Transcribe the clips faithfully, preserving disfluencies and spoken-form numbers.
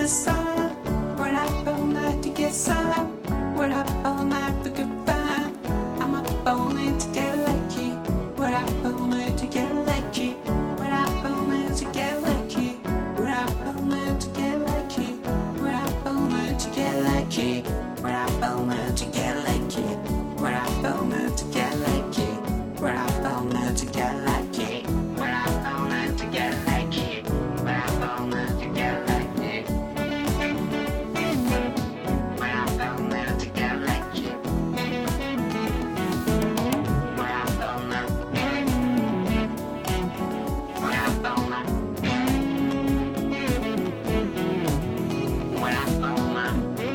sun. We're up all night to get sun. We're up all night for good fun. I'm up all night to get lucky. We're up all night to get lucky. We're up all night to get lucky. We're up all night to get lucky. We're up all night to get lucky. We're up all night to get lucky. We're up all night to get lucky. We're up all night to get lucky. We're up all night to get lucky. We're up all night to get lucky. We're up all night to get lucky. We're up all night. We're up all night. We're up all night.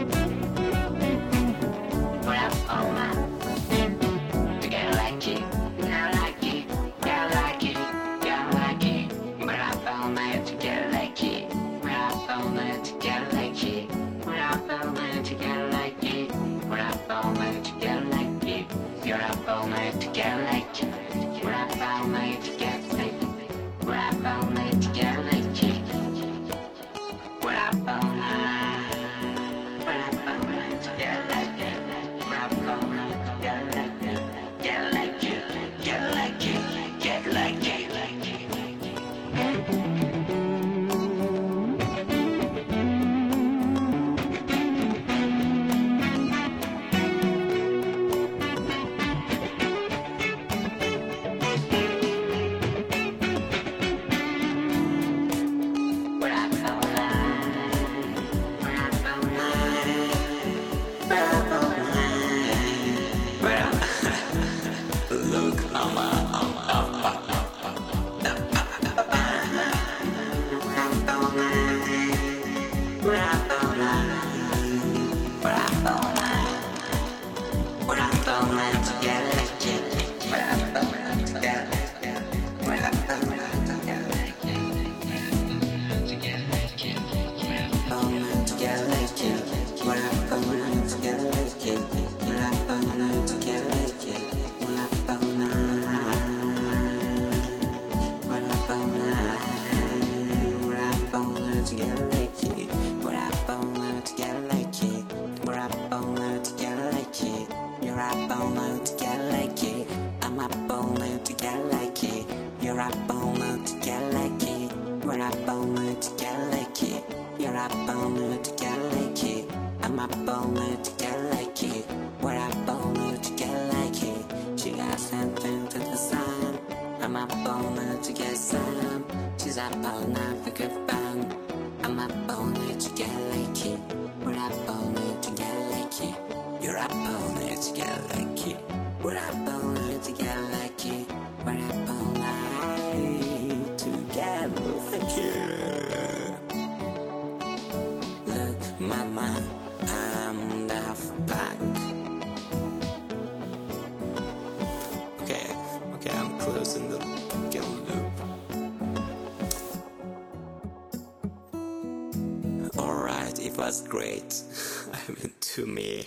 We're up all night to get lucky. Get lucky. Get lucky. Get lucky. We're up all night to get lucky. We're up all night to get lucky. We're up all night to get lucky. We're up all night to get lucky. You're up all night to get lucky. We're up all night to get lucky. We're up all night to get lucky. We're up all night. We're up all night to get lucky. We're up all night to get lucky. Get lucky. Get lucky. Get lucky. We're up all night. We're up all night. We're up all night. We're up. Look, I'm up, I'm up, up, up, up. We're up all night. We're up all night. We're up all night. We're up all night to get lucky. We're up all night to get lucky. We're up all night to get lucky. We're up all night to get lucky. We're up all night to get lucky. We're up all night to get lucky. We're up all night. We're up all night. We're up all night to get lucky. We're up all night to get lucky. We're up all night to get lucky. You're up all night to get lucky. I'm up all night to get lucky. You're up all night to get lucky. We're up all night to get lucky. You're up all night to get lucky. I'm up all night to get lucky. We're up all night to get lucky. She got something to the sun. I'm up all night to get some. She's up all night for good fun. I'm up all night to get lucky. We're up all night to get lucky. You're up all night to get lucky. We're up all night to get lucky. We're up all night to get lucky. Look, mama, I'm Daft Punk. Okay, okay, I'm closing the fucking loop. Alright, it was great. I mean, to me.